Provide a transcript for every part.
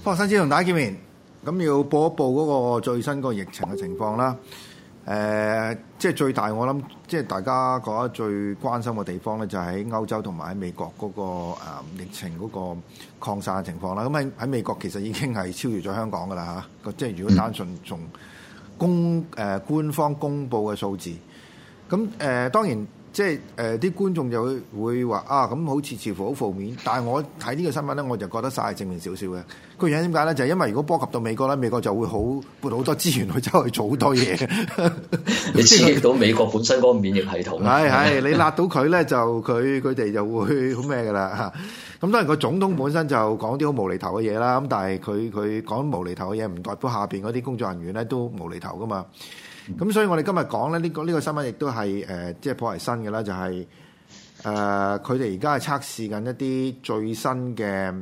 科學新知同大家見面，咁要報一報嗰個最新嗰個疫情嘅情況啦。即係最大我諗，即係大家覺得最關心嘅地方咧，就係喺歐洲同埋喺美國嗰個疫情嗰個擴散嘅情況啦。咁喺美國其實已經係超越咗香港噶啦嚇。即係如果單純從官方公佈嘅數字，咁當然。即係啲觀眾就會話啊，咁好似似乎好負面，但係我睇呢個新聞咧，我就覺得曬正面少少嘅。個原因點解咧？就係因為如果波及到美國咧，美國就會撥好多資源去走去做好多嘢。 你刺激到美國本身嗰個免疫系統。 係你辣到佢咧，就佢哋就會好咩㗎啦嚇。咁當然個總統本身就講啲好無厘頭嘅嘢啦。咁但係佢講無厘頭嘅嘢，唔代表下邊嗰啲工作人員咧都無厘頭㗎嘛。咁所以我哋今日講咧呢個新聞亦都係即係頗為新嘅啦，就係佢哋而家係測試緊一啲最新嘅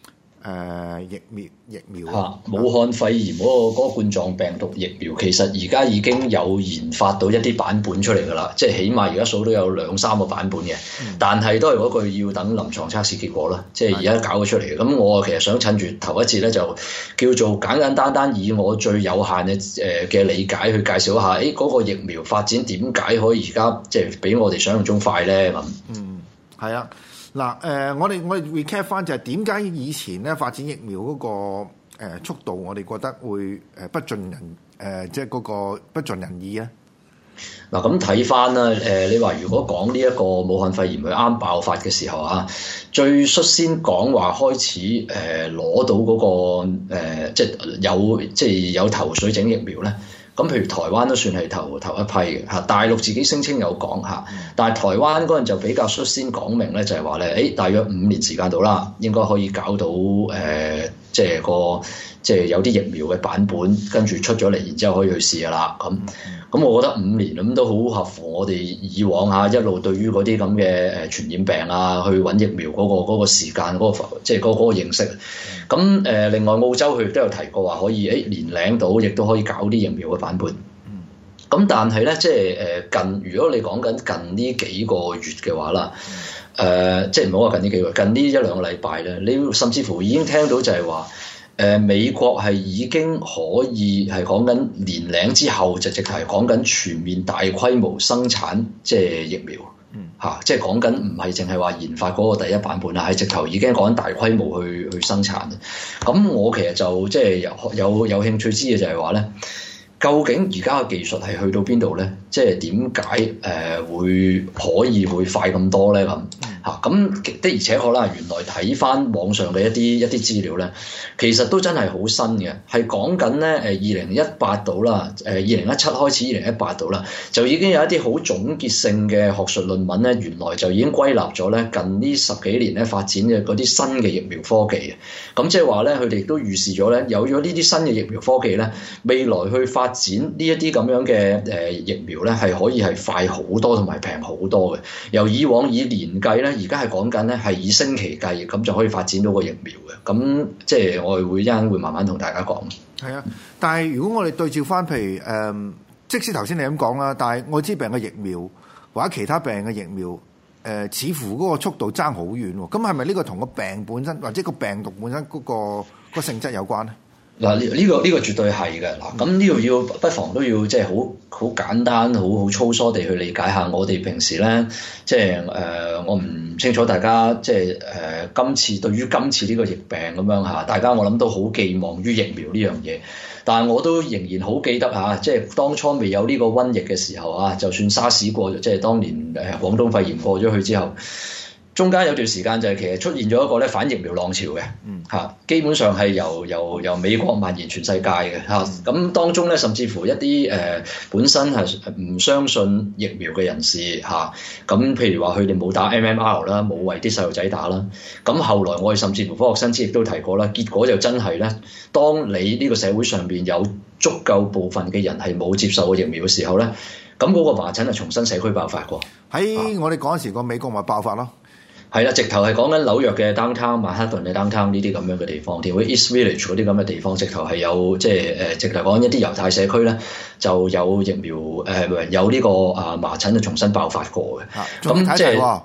疫苗武漢肺炎嗰個冠狀病毒疫苗，其實而家已經有研發到一啲版本出嚟㗎啦，即係起碼而家數都有2-3個版本嘅，但係都係嗰句要等臨床測試結果啦，即係而家搞咗出嚟嘅。咁我其實想趁住頭一節咧，就叫做簡簡單單以我最有限嘅理解去介紹一下，嗰個疫苗發展點解可以而家即係比我哋想象中快咧咁。 係啊。嗱我哋 recap 翻就係點解以前咧發展疫苗嗰個速度，我哋覺得會不盡人即係嗰個不盡人意咧。 嗱咁睇翻啦，你話如果講呢一個武漢肺炎佢啱爆發嘅時候啊，最率先講話開始攞到嗰個即係有頭緒整疫苗咧。咁譬如台灣都算係頭一批嘅嚇，大陸自己聲稱有講嚇，但係台灣嗰陣就比較率先講明咧，就係話咧，大約5年時間到啦，應該可以搞到即係有啲疫苗嘅版本，跟住出咗嚟，然之後可以去試噶啦。咁我覺得5年咁都好合乎我哋以往一路對於嗰啲咁嘅傳染病啊，去揾疫苗嗰個時間即係嗰個認識。咁另外澳洲佢亦都有提過話可以年齡到，亦都可以搞啲疫苗嘅版本。咁但係咧，即係如果你講緊近呢幾個月嘅話啦，即係唔好話近呢幾個月，近呢1-2個禮拜咧，你甚至乎已經聽到就係話。美國係已經可以係講緊年齡之後，就直頭係講緊全面大規模生產即係疫苗，即係講緊唔係淨係話研發嗰個第一版本啦，係直頭已經講緊大規模去生產。咁我其實就即係有興趣知嘅就係話咧，究竟而家嘅技術係去到邊度咧？即係點解會快咁多咧？咁的而且確啦，原來睇翻網上嘅一啲資料咧，其實都真係好新嘅，係講緊咧2018度啦，2017開始2018度啦，就已經有一啲好總結性嘅學術論文咧，原來就已經歸納咗咧近呢10幾年咧發展嘅嗰啲新嘅疫苗科技嘅，咁即係話咧佢哋都預示咗咧，有咗呢啲新嘅疫苗科技咧，未來去發展呢一啲咁樣嘅疫苗咧係可以係快好多同埋平好多嘅，由以往以年計咧。而家係講緊咧，係以星期計，咁就可以發展到個疫苗嘅。咁即係我哋一陣會慢慢同大家講。 係啊，但係如果我哋對照翻，譬如即使頭先你咁講啦，但係愛滋病嘅疫苗或者其他病嘅疫苗，似乎嗰個速度爭好遠喎。咁係咪呢個同個病本身或者個病毒本身嗰個性質有關咧？ 嗱，呢個絕對係嘅。嗱，咁呢度要不妨都要即係好簡單、好粗疏地去理解下我哋平時咧，即係我唔清楚大家即係今次對於今次呢個疫病咁樣嚇，大家我諗都好寄望於疫苗呢樣嘢，但係我都仍然好記得嚇，即係當初未有呢個瘟疫嘅時候啊，就算沙士過咗，即係當年廣東肺炎過咗去之後。中間有段時間就係其實出現咗一個咧反疫苗浪潮嘅，基本上係由美國蔓延全世界嘅嚇。咁當中咧，甚至乎一啲本身係唔相信疫苗嘅人士嚇，咁譬如話佢哋冇打 MMR 啦，冇為啲細路仔打啦。咁後來我哋甚至乎科學新知亦都提過啦，結果就真係咧，當你呢個社會上邊有足夠部分嘅人係冇接受過疫苗嘅時候咧，咁嗰個麻疹係重新社區爆發過。 喺我哋嗰陣時個美國咪爆發咯。 係啦，直頭係講緊紐約嘅 downtown、曼克頓嘅 downtown 呢啲咁樣嘅地方，條 East Village 嗰啲咁嘅地方，直頭係有即係直頭講一啲猶太社區咧，就有疫苗有呢個麻疹就重新爆發過嘅。 咁即係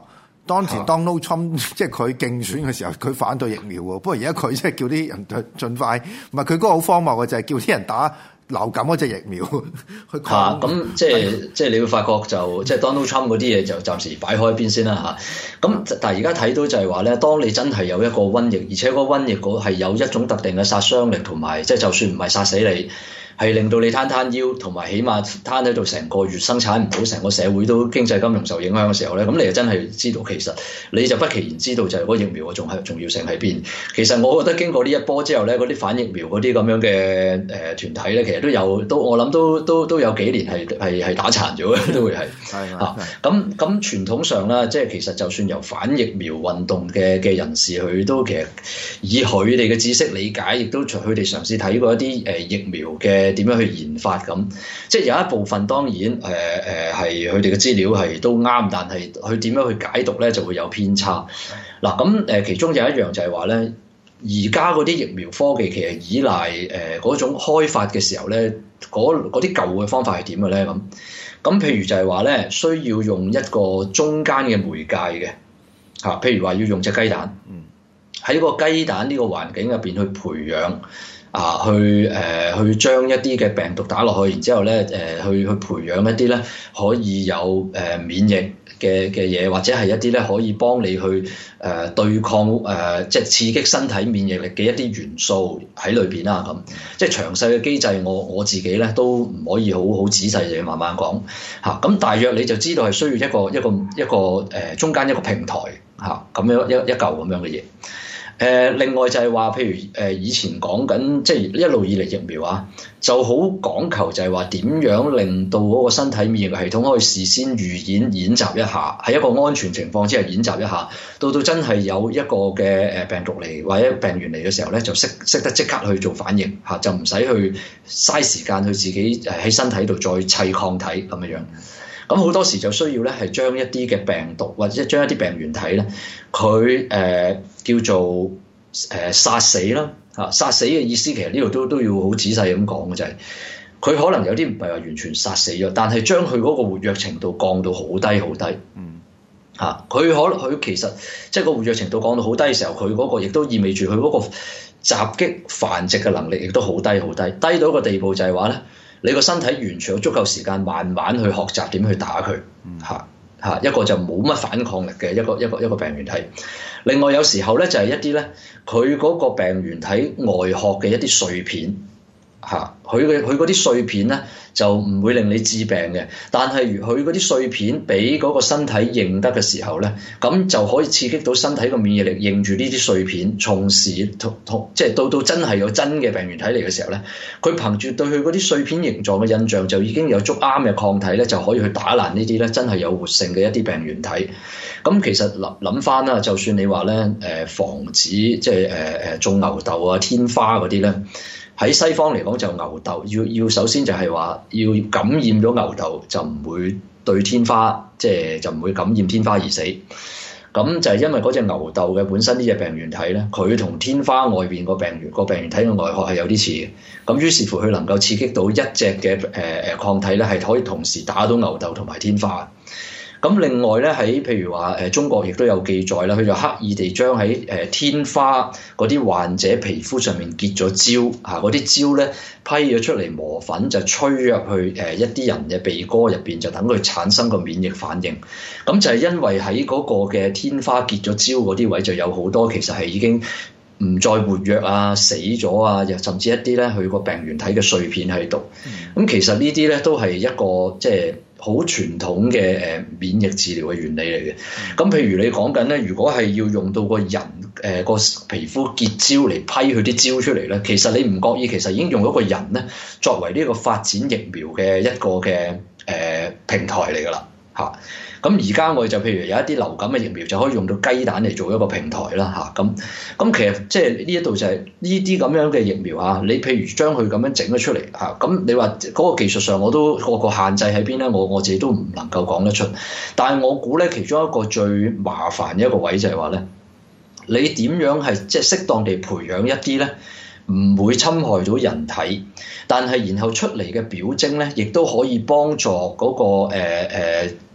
當時 Donald Trump 即係佢競選嘅時候，佢反對疫苗喎。不過而家佢即係叫啲人盡快，唔係佢嗰個好荒謬嘅就係叫啲人打流感嗰隻疫苗去抗。 咁即係你會發覺就即係 Donald Trump 嗰啲嘢就暫時擺開一邊先啦嚇。咁但係而家睇到就係話咧，當你真係有一個瘟疫，而且個瘟疫嗰係有一種特定嘅殺傷力，同埋即係就算唔係殺死你，係令到你攤腰，同埋起碼攤喺度成個月生產唔到，成個社會都經濟金融受影響嘅時候咧，咁你就真係知道其實你就不期然知道就係嗰個疫苗嘅重要性喺邊。其實我覺得經過呢一波之後咧，嗰啲反疫苗嗰啲咁樣嘅團體咧，其實我諗都有幾年係打殘咗嘅，都會係嚇。咁傳統上啦，即係其實就算由反疫苗運動嘅人士，佢都其實以佢哋嘅知識理解，亦都佢哋嘗試睇過一啲疫苗嘅點樣去研發咁，即係有一部分當然係佢哋嘅資料係都啱，但係佢點樣去解讀咧就會有偏差。嗱咁其中有一樣就係話咧，而家嗰啲疫苗科技其實依賴嗰種開發嘅時候咧，嗰啲舊嘅方法係點嘅咧咁？咁譬如就係話咧，需要用一個中間嘅媒介嘅嚇，譬如話要用隻雞蛋，喺個雞蛋呢個環境入邊去培養。去將一啲嘅病毒打落去，然之後咧去培養一啲咧可以有免疫嘅嘢，或者係一啲咧可以幫你去對抗即係刺激身體免疫力嘅一啲元素喺裏邊啦咁。即係詳細嘅機制，我自己咧都唔可以好仔細嘅慢慢講嚇。咁大約你就知道係需要一個中間一個平台嚇咁樣一嚿咁樣嘅嘢。另外就係話，譬如以前講緊，即係一路以嚟疫苗啊，就好講求就係話點樣令到嗰個身體免疫系統可以事先預演習一下，喺一個安全情況之下演習一下，到真係有一個嘅病毒嚟或者病原嚟嘅時候咧，就識得即刻去做反應嚇，就唔使去嘥時間去自己喺身體度再砌抗體咁樣樣。咁好多時就需要咧係將一啲嘅病毒或者將一啲病原體咧，佢叫做殺死啦嚇。殺死嘅意思其實呢度都要好仔細咁講嘅就係，佢可能有啲唔係話完全殺死咗，但係將佢嗰個活躍程度降到好低好低。嚇，佢其實即係個活躍程度降到好低嘅時候，佢嗰個亦都意味住佢嗰個襲擊繁殖嘅能力亦都好低好低，低到一個地步就係話咧，你個身體完全有足夠時間慢慢去學習點去打佢嚇，一個就冇乜反抗力嘅一個病原體。另外有時候咧就係一啲咧，佢嗰個病原體外殼嘅一啲碎片嚇，佢嗰啲碎片咧就唔會令你致病嘅，但係如佢嗰啲碎片俾嗰個身體認得嘅時候咧，咁就可以刺激到身體個免疫力認住呢啲碎片，從時即係到真係有真嘅病原體嚟嘅時候咧，佢憑住對佢嗰啲碎片形狀嘅印象，就已經有足啱嘅抗體咧，就可以去打爛呢啲咧真係有活性嘅一啲病原體。咁其實諗翻啦，就算你話咧防止即係種牛痘啊、天花嗰啲咧。喺西方嚟講就牛痘要首先就係話要感染咗牛痘就唔會對天花就唔會感染天花而死。咁就係因為嗰隻牛痘嘅本身呢隻病原體咧，佢同天花外邊個病原體嘅外殼係有啲似嘅。咁於是乎佢能夠刺激到一隻嘅抗體咧，係可以同時打到牛痘同埋天花。咁另外咧喺譬如話中國亦都有記載啦，佢就刻意地將喺天花嗰啲患者皮膚上面結咗焦嚇，嗰啲焦咧批咗出嚟磨粉就吹入去一啲人嘅鼻哥入邊，就等佢產生個免疫反應。咁就係因為喺嗰個嘅天花結咗焦嗰啲位就有好多其實係已經唔再活躍啊、死咗啊，又甚至一啲咧佢個病原體嘅碎片喺度。咁其實呢啲咧都係一個即係好傳統嘅免疫治療嘅原理嚟嘅。咁譬如你講緊咧，如果係要用到個人個皮膚結焦嚟批佢啲焦出嚟咧，其實你唔覺意其實已經用咗個人咧作為呢個發展疫苗嘅一個嘅平台嚟㗎啦嚇。咁而家我哋就譬如有一啲流感嘅疫苗就可以用到雞蛋嚟做一個平台啦嚇。咁其實即係呢一度就係呢啲咁樣嘅疫苗啊，你譬如將佢咁樣整咗出嚟嚇，咁你話嗰個技術上我都個限制喺邊咧？我自己都唔能夠講得出。但係我估咧，其中一個最麻煩嘅一個位就係話咧，你點樣係即係適當地培養一啲咧，唔會侵害到人體，但係然後出嚟嘅表徵咧，亦都可以幫助嗰個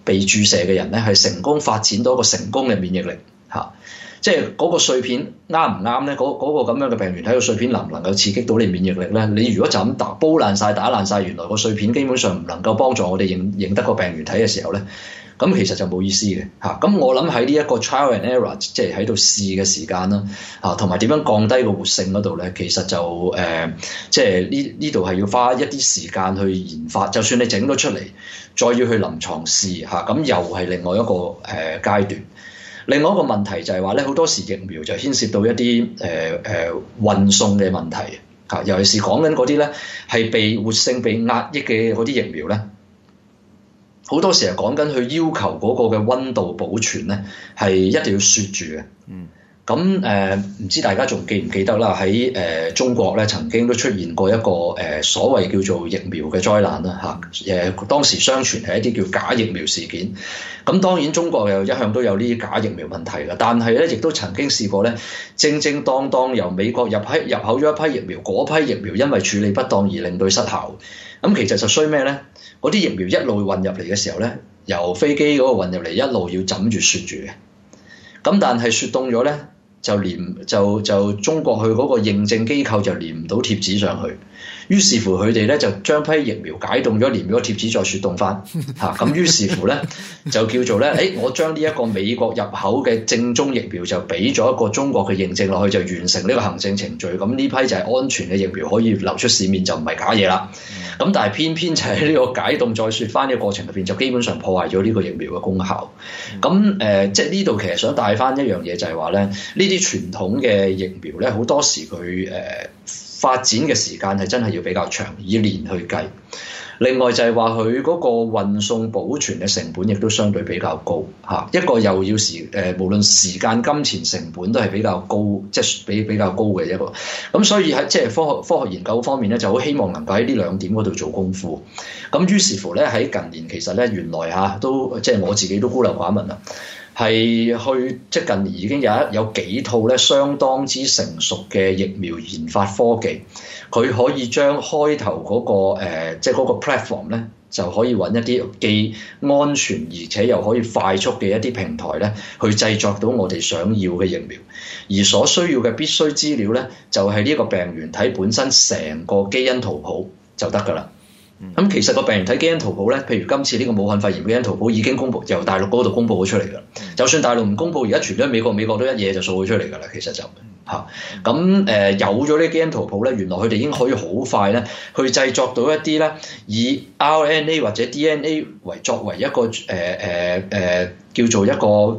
被注射嘅人咧係成功發展到一個成功嘅免疫力嚇。即係嗰個碎片啱唔啱咧？嗰個咁樣嘅病原體個碎片能唔能夠刺激到你免疫力咧？你如果就咁煲爛晒、打爛晒，原來個碎片基本上唔能夠幫助我哋認得個病原體嘅時候咧，咁其實就冇意思嘅嚇。咁我諗喺呢一個 trial and error， 即係喺度試嘅時間啦嚇，同埋點樣降低個活性嗰度咧，其實就即係呢度係要花一啲時間去研發。就算你整咗出嚟，再要去臨床試嚇，咁又係另外一個階段。另外一個問題就係話咧，好多時疫苗就牽涉到一啲運送嘅問題嚇，尤其是講緊嗰啲咧係被活性被壓抑嘅嗰啲疫苗咧，好多時係講緊佢要求嗰個嘅溫度保存咧係一定要雪住嘅。咁唔知大家仲記唔記得啦？喺中國咧曾經都出現過一個所謂叫做疫苗嘅災難啦嚇。當時相傳係一啲叫假疫苗事件。咁當然中國又一向都有呢啲假疫苗問題嘅，但係咧亦都曾經試過咧，正正當當由美國入口咗一批疫苗，嗰批疫苗因為處理不當而令到失效。咁其實就衰咩咧？嗰啲疫苗一路運入嚟嘅時候咧，由飛機嗰個運入嚟一路要枕住雪住嘅。咁但係雪凍咗咧，就中國去嗰個認證機構就連唔到貼紙上去，於是乎佢哋咧就將批疫苗解凍咗，連咗貼紙再雪凍翻嚇。咁於是乎咧就叫做咧，我將呢一個美國入口嘅正宗疫苗就俾咗一個中國嘅認證落去，就完成呢個行政程序。咁呢批就係安全嘅疫苗，可以流出市面，就唔係假嘢啦。咁但係偏偏就喺呢個解凍再雪翻嘅過程入邊，就基本上破壞咗呢個疫苗嘅功效。咁即係呢度其實想帶翻一樣嘢，就係話咧，呢啲傳統嘅疫苗咧，好多時佢發展嘅時間係真係要比較長，以年去計。另外就係話佢嗰個運送保存嘅成本亦都相對比較高嚇，一個又要無論時間、金錢成本都係比較高，即係比較高嘅一個。咁所以喺即係科學研究方面咧，就好希望能夠喺呢兩點嗰度做功夫。咁於是乎咧，喺近年其實咧，原來都即係我自己都孤陋寡聞啦。係去即係近年已經有幾套咧相當之成熟嘅疫苗研發科技，佢可以將開頭嗰個即係嗰個 platform 咧，就可以揾一啲既安全而且又可以快速嘅一啲平台咧，去製作到我哋想要嘅疫苗。而所需要嘅必須資料咧，就係呢個病原體本身成個基因圖譜就得㗎啦。咁其實個病原體基因圖譜咧，譬如今次呢個武漢肺炎基因圖譜已經公佈，由大陸嗰度公佈咗出嚟㗎。就算大陸唔公佈，而家傳咗美國，美國都一嘢就掃咗出嚟㗎啦。其實就咁有咗呢基因圖譜咧，原來佢哋已經可以好快咧去製作到一啲咧以 RNA 或者 DNA 作為一個叫做一個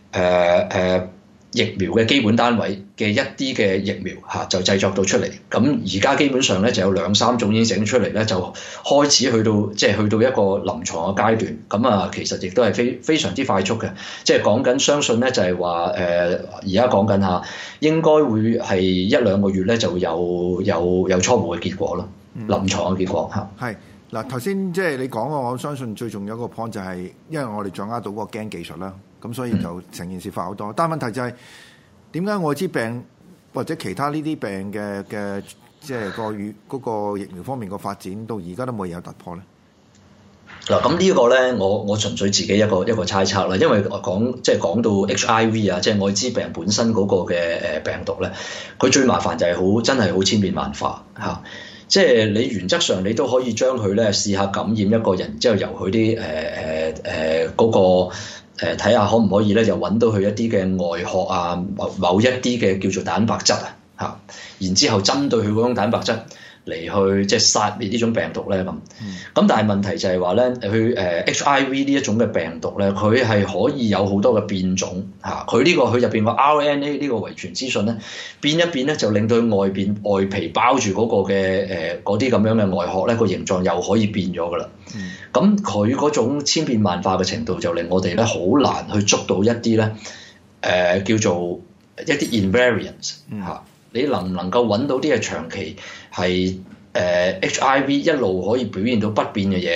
疫苗嘅基本單位嘅一啲嘅疫苗就製作到出嚟。咁而家基本上咧就有2-3種已經整出嚟咧，就開始去到一個臨床嘅階段。咁其實亦都係非常之快速嘅，即係講緊相信咧就係話而家講緊下應該會係1-2個月咧就會有初步嘅結果咯，臨床嘅結果嚇。 係嗱，頭先即係你講我相信最重要一個 point 就係因為我哋掌握到嗰個 gen 技術啦。咁所以就成件事快好多，但係問題就係點解愛滋病或者其他呢啲病嘅即係嗰個疫苗方面個發展到而家都冇有突破咧？ 嗱，咁呢個咧，我純粹自己一個猜測啦，因為講到 HIV 啊，即係愛滋病本身嗰個嘅病毒咧，佢最麻煩就係真係好千變萬化嚇。即係你原則上你都可以將佢咧試下感染一個人，之後由佢啲嗰個。睇下可唔可以咧，就揾到佢一啲嘅外殼啊，某一啲嘅叫做蛋白質啊，然之後針對佢嗰種蛋白質嚟去即係殺滅呢種病毒咧咁。咁但係問題就係話咧，佢HIV 呢一種嘅病毒咧，佢係可以有好多嘅變種嚇。佢入邊個 RNA 呢個遺傳資訊咧變一變咧，就令到外皮包住嗰個嘅嗰啲咁樣嘅外殼咧，個形狀又可以變咗噶啦。咁佢嗰種千變萬化嘅程度，就令我哋咧好難去捉到一啲咧叫做一啲 invariants 嚇。你能唔能夠揾到啲係長期係HIV 一路可以表現到不變嘅嘢，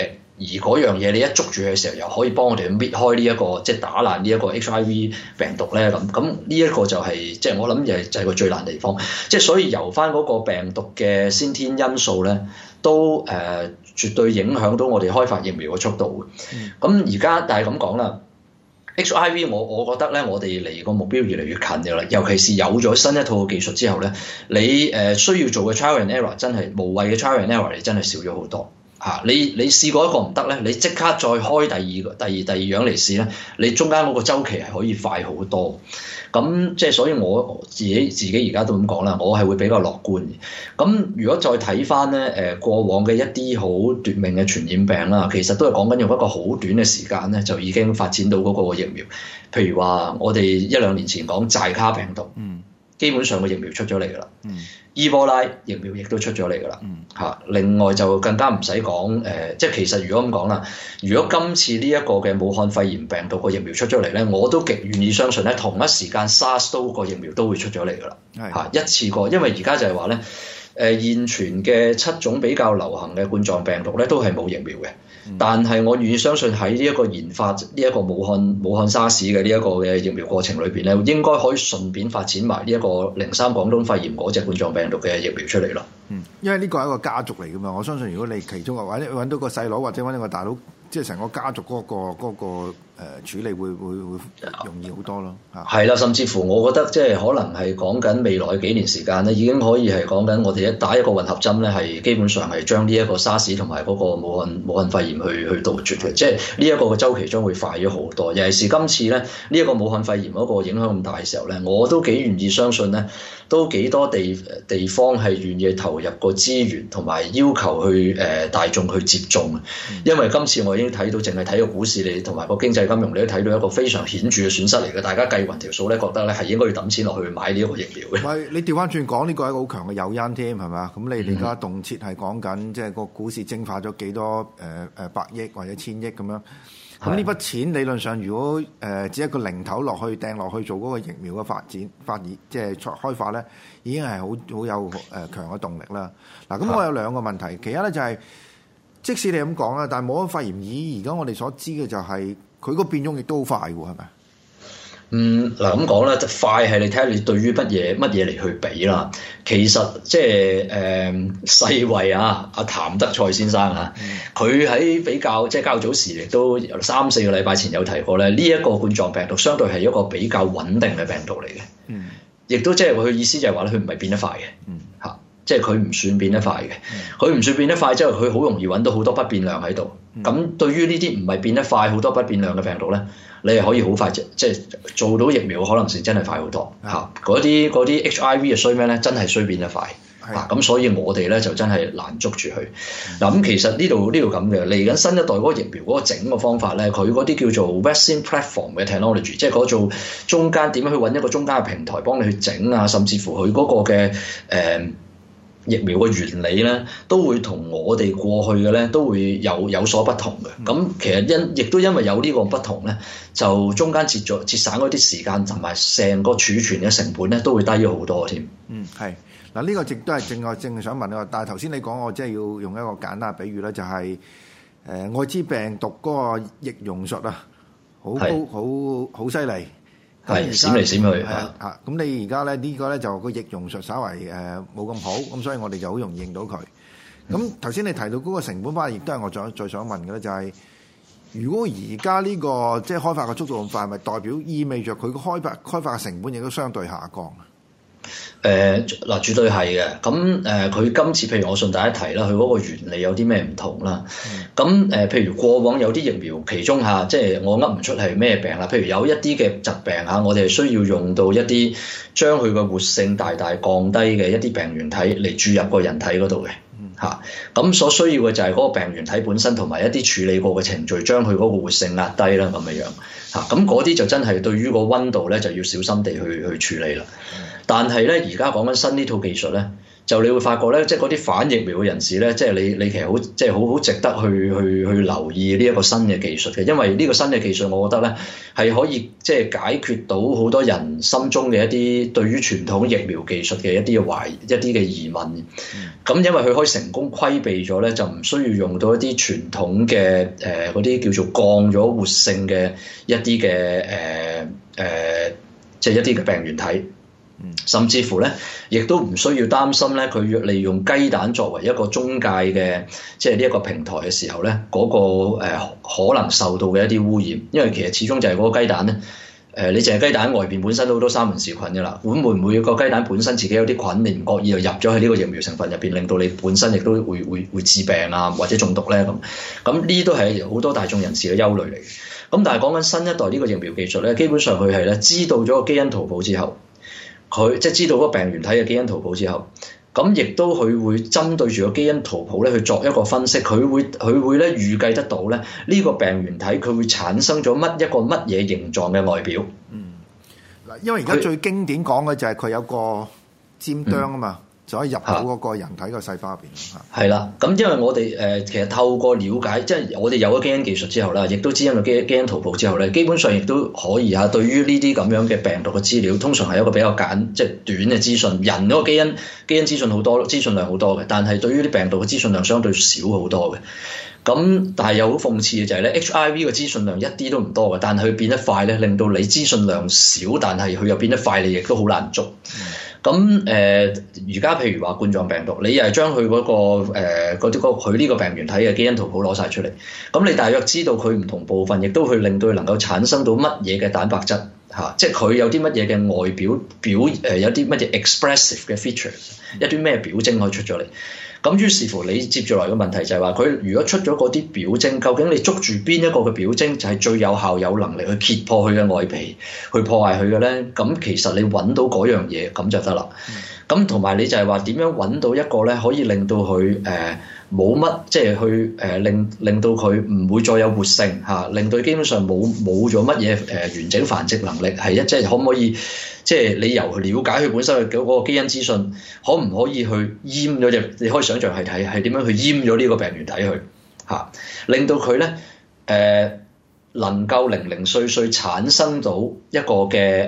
而嗰樣嘢你一捉住嘅時候，又可以幫我哋搣開呢一個即係打爛呢一個 HIV 病毒咧咁呢一個就係即係我諗就係個最難地方，即係所以由翻嗰個病毒嘅先天因素咧，都絕對影響到我哋開發疫苗嘅速度嘅。咁而家但係咁講啦。HIV 我覺得咧，我哋離個目標越嚟越近嘅啦，尤其是有咗新一套嘅技術之後咧，你需要做嘅 trial and error 真係無謂嘅 trial and error，你真係少咗好多嚇。你試過一個唔得咧，你即刻再開第二樣嚟試咧，你中間嗰個週期係可以快好多。咁即係所以我自己而家都咁講啦，我係會比較樂觀嘅。咁如果再睇翻咧過往嘅一啲好奪命嘅傳染病啦，其實都係講緊用一個好短嘅時間咧，就已經發展到嗰個疫苗。譬如話我哋1-2年前講寨卡病毒，基本上個疫苗出咗嚟㗎啦。伊波拉疫苗亦都出咗嚟㗎啦。另外就更加唔使講即係其實如果咁講啦，如果今次呢一個嘅武漢肺炎病毒個疫苗出咗嚟咧，我都極願意相信咧，同一時間 SARS 都個疫苗都會出咗嚟㗎啦。一次過，因為而家就係話咧現存嘅7種比較流行嘅冠狀病毒咧，都係冇疫苗嘅。但係我願意相信喺呢一個研發呢一個武漢沙士嘅呢一個嘅疫苗過程裏邊咧，應該可以順便發展埋呢一個03廣東肺炎嗰隻冠狀病毒嘅疫苗出嚟咯。 因為呢個係一個家族嚟㗎嘛，我相信如果你其中或者揾到個細佬或者揾到個大佬，即係成個家族嗰個處理會容易好多咯。 係啦，甚至乎我覺得即係可能係講緊未來幾年時間咧，已經可以係講緊我哋打一個混合針咧，係基本上係將呢一個沙士同埋嗰個武漢肺炎去杜絕嘅，即係呢一個嘅週期將會快咗好多。尤其是今次咧呢一個武漢肺炎嗰個影響咁大嘅時候咧，我都幾願意相信咧，都幾多地方係願意投入個資源同埋要求去大眾去接種。因為今次我已經睇到，淨係睇個股市你同埋個經濟金融，你都睇到一個非常顯著嘅損失嚟嘅。大家計勻條數咧，覺得咧係應該要抌錢落去買呢一個疫苗嘅。 喂，你調翻轉講，呢個係一個好強嘅誘因添，係咪啊？咁你而家動輒係講緊，即係個股市蒸發咗幾多百億或者千億咁樣。咁呢筆錢理論上，如果只一個零頭落去掟落去做嗰個疫苗嘅發展即係開發咧，已經係好有強嘅動力啦。嗱，咁我有兩個問題，其一咧就係、即使你咁講啦，但係武漢肺炎以而家我哋所知嘅就係佢個變種亦都好快喎，係咪？ 嗱咁講咧，快係你睇下你對於乜嘢嚟去比啦。其實即係世衛啊，阿譚德塞先生啊，佢喺比較即係較早時亦都3-4個禮拜前有提過咧，呢一個冠狀病毒相對係一個比較穩定嘅病毒嚟嘅。亦都即係佢意思就係話咧，佢唔係變得快嘅。即係佢唔算變得快嘅，佢唔算變得快，即係佢好容易揾到好多不變量喺度。咁對於呢啲唔係變得快好多不變量嘅病毒咧，你係可以好快即係做到疫苗嘅可能性真係快好多嚇。嗰啲 HIV 嘅衰咩咧？真係衰變得快嚇。咁所以我哋咧就真係難捉住佢。嗱咁其實呢度咁嘅嚟緊新一代嗰個疫苗嗰個整個方法咧，佢嗰啲叫做 vaccine platform 嘅 technology， 即係嗰做中間點樣去揾一個中間嘅平台幫你去整啊，甚至乎佢嗰個嘅疫苗嘅原理咧，都會同我哋過去嘅咧都會有所不同嘅。咁其實亦都因為有呢個不同咧，就中間節省嗰啲時間同埋成個儲存嘅成本咧都會低咗好多添。 係嗱，呢個亦都係正係想問啊。但係頭先你講我即係要用一個簡單嘅比喻咧，就係愛滋病毒嗰個易容術啊，好高好犀利。 係閃嚟閃去咁你而家咧呢個咧就個易容術稍為冇咁好，咁所以我哋就好容易認到佢。咁頭先你提到嗰個成本翻，亦都係我再想問嘅咧，就係如果而家呢個即係開發嘅速度咁快，咪代表意味着佢個開發嘅成本亦都相對下降？ 絕對係嘅。咁佢今次譬如我順帶一提啦，佢嗰個原理有啲咩唔同啦。咁譬如過往有啲疫苗，其中下即係我噏唔出係咩病啦。譬如有一啲嘅疾病嚇，我哋係需要用到一啲將佢嘅活性大大降低嘅一啲病原體嚟注入個人體嗰度嘅嚇。咁所需要嘅就係嗰個病原體本身同埋一啲處理過嘅程序，將佢嗰個活性壓低啦咁樣嚇。咁嗰啲就真係對於個溫度咧就要小心地去處理啦。但係咧，而家講緊新呢套技術咧， 就你會發覺咧，即係嗰啲反疫苗嘅人士咧，即係你其實好即係好值得去留意呢一個新嘅技術嘅，因為呢個新嘅技術，我覺得咧係可以即係解決到好多人心中嘅一啲對於傳統疫苗技術嘅一啲嘅疑問。咁因為佢可以成功規避咗咧，就唔需要用到一啲傳統嘅嗰啲叫做降咗活性嘅一啲嘅即係一啲嘅病原體。甚至乎咧，亦都唔需要擔心咧，佢利用雞蛋作為一個中介嘅，即係呢一個平台嘅時候咧，嗰個可能受到嘅一啲污染，因為其實始終就係嗰個雞蛋咧，你淨係雞蛋外邊本身都好多沙門氏菌㗎啦，會唔會個雞蛋本身自己有啲菌，你唔覺意就入咗喺呢個疫苗成分入邊，令到你本身亦都會致病啊，或者中毒咧咁呢啲都係好多大眾人士嘅憂慮嚟嘅。咁但係講緊新一代呢個疫苗技術咧，基本上佢係咧知道咗個基因圖譜之後。佢即係知道嗰個病原體嘅基因圖譜之後，咁亦都佢會針對住個基因圖譜咧去作一個分析，佢會咧預計得到咧呢個病原體佢會產生咗一個乜嘢形狀嘅外表。 嗱，因為而家最經典講嘅就係佢有個尖端啊嘛。就可以入到嗰個人體個細胞入邊。 係啦，咁因為我哋其實透過了解，即係我哋有咗基因技術之後啦，亦都知道基因圖譜之後咧，基本上亦都可以嚇對於呢啲咁樣嘅病毒嘅資料，通常係一個比較即係短嘅資訊。人嗰個基因資訊好多，資訊量好多嘅，但係對於啲病毒嘅資訊量相對少好多嘅。咁但係又好諷刺嘅就係咧 ，HIV 嘅資訊量一啲都唔多嘅，但係佢變得快咧，令到你資訊量少，但係佢又變得快，你亦都好難捉。咁而家譬如話冠狀病毒，你又係將佢嗰佢呢個病原體嘅基因圖譜攞晒出嚟，咁你大約知道佢唔同部分，亦都去令到佢能夠產生到乜嘢嘅蛋白質嚇，即係佢有啲乜嘢嘅外表有啲乜嘢 expressive 嘅 features， 一啲咩表徵可以出咗嚟。咁於是乎，你接住來嘅問題就係話，佢如果出咗嗰啲表徵，究竟你捉住邊一個嘅表徵就係最有效、有能力去揭破佢嘅外皮，去破壞佢嘅咧？咁其實你揾到嗰樣嘢咁就得啦。咁同埋你就係話點樣揾到一個咧，可以令到佢冇乜，即係去令到佢唔會再有活性嚇，令到佢基本上冇咗乜嘢完整繁殖能力，係即係可唔可以？即係你由了解佢本身嘅嗰個基因資訊，可唔可以去閹咗隻？你可以想象係點樣去閹咗呢個病原體去嚇，令到佢咧能夠零零碎碎產生到一個嘅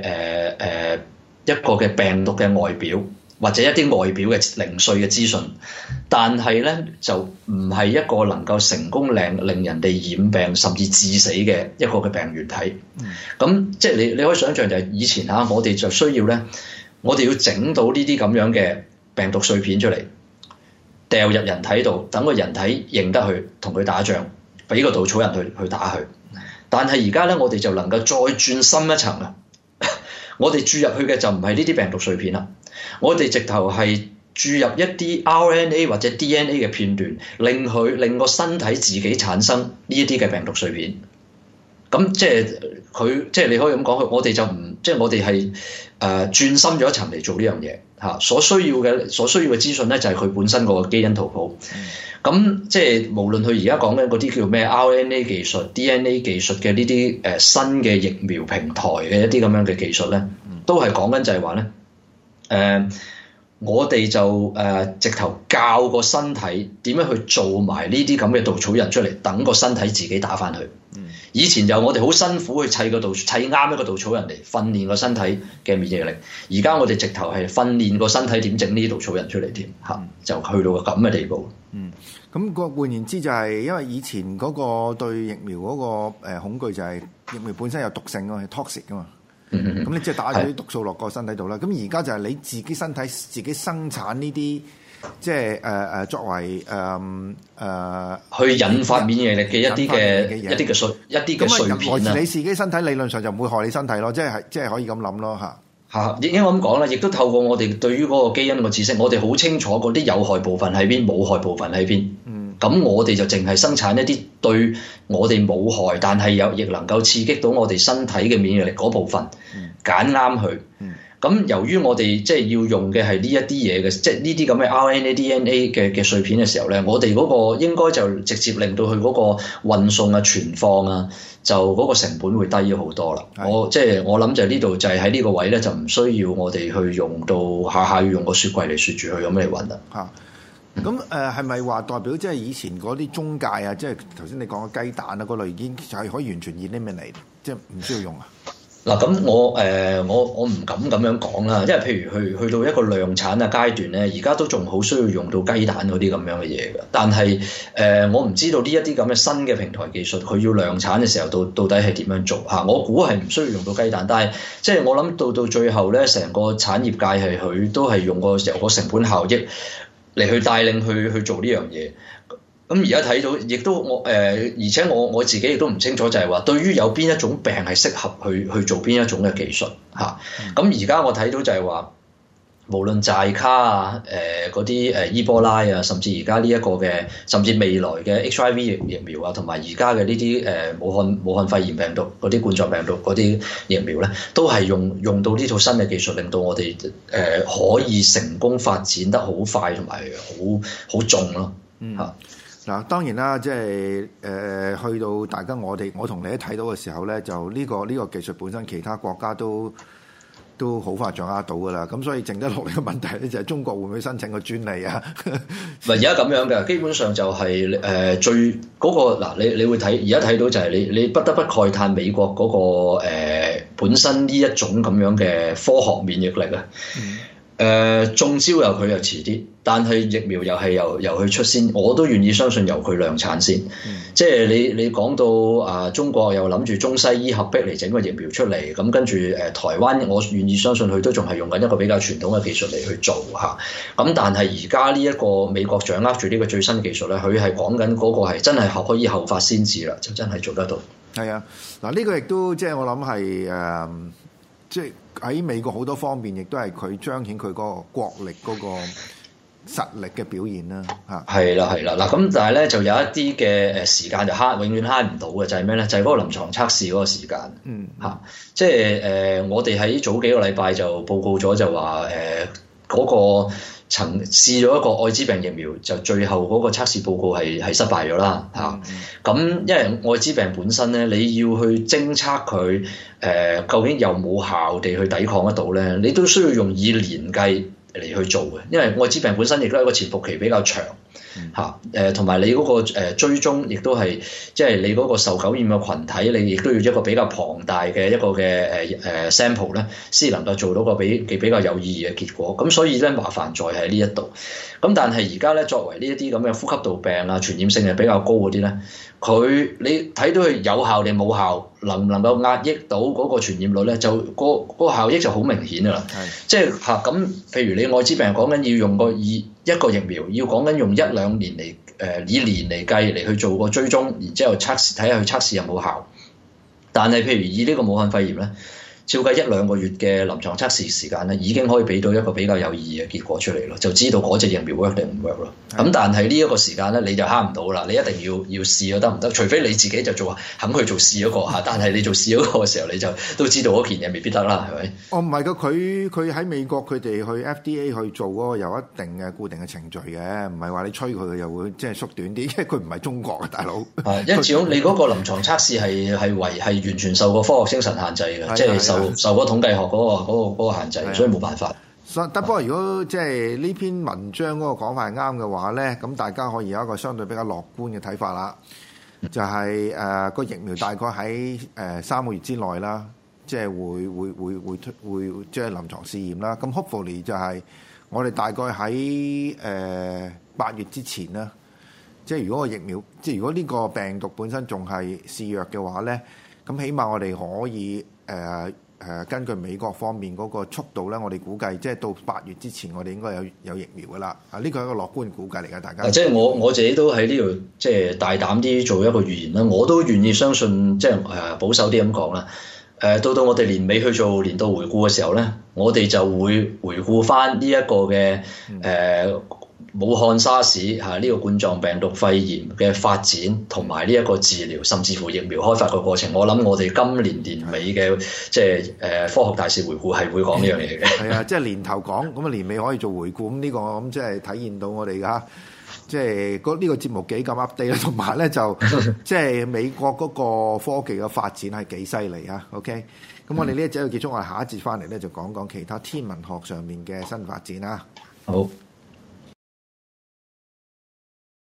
病毒嘅外表，或者一啲外表嘅零碎嘅資訊，但係咧就唔係一個能夠成功令人哋染病甚至致死嘅一個嘅病原體。咁即係你可以想象就係以前嚇，我哋就需要咧，我哋要整到呢啲咁樣嘅病毒碎片出嚟，掉入人體度，等個人體認得佢，同佢打仗，俾個稻草人去打佢。但係而家咧，我哋就能夠再轉深一層啦。我哋注入去嘅就唔係呢啲病毒碎片啦，我哋直頭係注入一啲 RNA 或者 DNA 嘅片段，令個身體自己產生呢一啲嘅病毒碎片。咁即係你可以咁講，我哋就唔即係我哋係轉深咗一層嚟做呢樣嘢嚇。所需要嘅資訊咧，就係佢本身個基因圖譜。咁即係無論佢而家講緊嗰啲叫咩 RNA 技術、DNA 技術嘅呢啲新嘅疫苗平台嘅一啲咁樣嘅技術咧，都係講緊就係話咧我哋就直頭教個身體點樣去做埋呢啲咁嘅稻草人出嚟，等個身體自己打返去。以前就我哋好辛苦去砌啱一個稻草人嚟訓練個身體嘅免疫力，而家我哋直頭係訓練個身體點整呢啲稻草人出嚟添嚇，就去到個咁嘅地步。 咁個換言之就係因為以前嗰個對疫苗嗰個恐懼就係疫苗本身有毒性啊，係 toxic 噶嘛。咁你即係打咗啲毒素落個身體度啦。咁而家就係你自己身體自己生產呢啲。即係作為去引發免疫力嘅一啲嘅碎片害住你自己身體，理論上就唔會害你身體咯。即係可以咁諗咯嚇。 應該咁講啦，亦都透過我哋對於嗰個基因嘅知識，我哋好清楚嗰啲有害部分喺邊，冇害部分喺邊。咁我哋就淨係生產一啲對我哋冇害，但係亦能夠刺激到我哋身體嘅免疫力嗰部分，揀啱佢。 咁由於我哋即係要用嘅係呢一啲嘢嘅，即係呢啲咁嘅 RNA、DNA 嘅碎片嘅時候咧，我哋嗰個應該就直接令到佢嗰個運送啊、存放啊，就嗰個成本會低咗好多啦。我諗就呢度就係喺呢個位咧，就唔需要我哋去用到下下要用個雪櫃嚟雪住佢咁嚟運啦。 嚇！咁係咪話代表即係以前嗰啲中介啊，即係頭先你講嘅雞蛋啊嗰類已經係可以完全 eliminate，即係唔需要用啊？ 嗱，咁我唔敢咁樣講啦，因為譬如去到一個量產嘅階段咧，而家都仲好需要用到雞蛋嗰啲咁樣嘅嘢嘅。但係我唔知道呢一啲咁嘅新嘅平台技術，佢要量產嘅時候到底係點樣做嚇？我估係唔需要用到雞蛋，但係即係我諗到最後咧，成個產業界係佢都係用由個成本效益嚟去帶領去做呢樣嘢。咁而家睇到，亦都而且我自己亦都唔清楚，就係話對於有邊一種病係適合去做邊一種嘅技術嚇。咁而家我睇到就係話，無論寨卡啊、嗰啲伊波拉啊，甚至而家呢一個嘅，甚至未來嘅 HIV 疫苗啊，同埋而家嘅呢啲武漢肺炎病毒嗰啲冠狀病毒嗰啲疫苗咧，都係用到呢套新嘅技術，令到我哋可以成功發展得好快同埋好重咯嚇。 嗱，當然啦，即係去到大家我同你一睇到嘅時候咧，就呢個技術本身，其他國家都好快掌握到噶啦。咁所以剩得落嚟嘅問題咧，就係中國會唔會申請個專利啊？ 唔係而家咁樣嘅，基本上就係最嗰個嗱，你會睇而家睇到就係你不得不慨嘆美國嗰個本身呢一種咁樣嘅科學免疫力啊。中招由佢又遲啲，但係疫苗又係由佢出先，我都願意相信由佢量產先。即係你講到中國又諗住中西醫合璧嚟整個疫苗出嚟，咁跟住台灣，我願意相信佢都仲係用緊一個比較傳統嘅技術嚟去做嚇。咁但係而家呢一個美國掌握住呢個最新技術咧，佢係講緊嗰個係真係可以後發先至啦，就真係做得到。係啊，嗱呢個亦都即係我諗係即係喺美國好多方面，亦都係佢彰顯佢嗰個國力嗰個實力嘅表現啦嚇。係啦嗱，咁但係咧就有一啲嘅時間就永遠慳唔到嘅，就係咩咧？就係嗰個臨床測試嗰個時間。即係我哋喺早幾個禮拜就報告咗，就話嗰個曾試咗一個愛滋病疫苗，就最後嗰個測試報告係失敗咗啦嚇。咁因為愛滋病本身咧，你要去偵測佢究竟有冇效地去抵抗得到咧，你都需要用以年計嚟去做嘅，因為愛滋病本身亦都係一個潛伏期比較長嚇，同埋你嗰個追蹤亦都係即係你嗰個受感染嘅群體，你亦都要一個比較龐大嘅一個嘅sample 咧，先能夠做到個比較有意義嘅結果。咁所以咧麻煩在喺呢一度。咁但係而家咧作為呢一啲咁嘅呼吸道病啊，傳染性係比較高嗰啲咧，你睇到佢有效定冇效，能唔能夠壓抑到嗰個傳染率咧，就個效益就好明顯㗎啦。即係嚇咁，譬如你愛滋病講緊要用一個疫苗，要講緊用1-2年嚟以年嚟計嚟去做個追蹤，然之後測試睇下佢測試有冇效。但係譬如以呢個武漢肺炎咧，照計1-2個月嘅臨床測試時間咧，已經可以俾到一個比較有意義嘅結果出嚟咯，就知道嗰隻疫苗 work 定唔 work 咯。咁但係呢一個時間咧，你就慳唔到啦，你一定要試咗得唔得？除非你自己就肯去做試嗰個嚇，但係你做試嗰個嘅時候，你就都知道嗰件嘢未必得啦，係咪？哦，唔係噶，佢喺美國佢哋去 FDA 去做嗰個有一定嘅固定嘅程序嘅，唔係話你吹佢又會即係縮短啲，因為佢唔係中國嘅大佬。因為始終你嗰個臨床測試係完全受個科學精神限制嘅，即係受嗰統計學嗰個限制，所以冇辦法。不過如果即係呢篇文章嗰個講法係啱嘅話咧，咁大家可以有一個相對比較樂觀嘅睇法啦。就係個疫苗大概喺3個月之內啦，即係會即係臨床試驗啦。咁 hopefully 就係我哋大概喺8月之前啦。即係如果個疫苗，即係如果呢個病毒本身仲係肆虐嘅話咧，咁起碼我哋可以根據美國方面嗰個速度咧，我哋估計即係到8月之前，我哋應該有疫苗噶啦。呢個係一個樂觀估計嚟㗎，大家。即係我自己都喺呢度，即係大膽啲做一個預言啦。我都願意相信，即係保守啲咁講啦。到我哋年尾去做年度回顧嘅時候咧，我哋就會回顧翻呢一個嘅武漢沙士嚇呢個冠狀病毒肺炎嘅發展，同埋呢一個治療，甚至乎疫苗開發嘅過程，我諗我哋今年年尾嘅即係科學大事回顧係會講呢樣嘢嘅。 係啊，即係年頭講，咁啊年尾可以做回顧，咁呢個咁即係體現到我哋嘅即係呢個節目幾咁 update 啦，同埋咧就即係美國嗰個科技嘅發展係幾犀利啊。OK，咁我哋呢一節就結束，我哋下一節翻嚟咧就講講其他天文學上面嘅新發展啦。 好。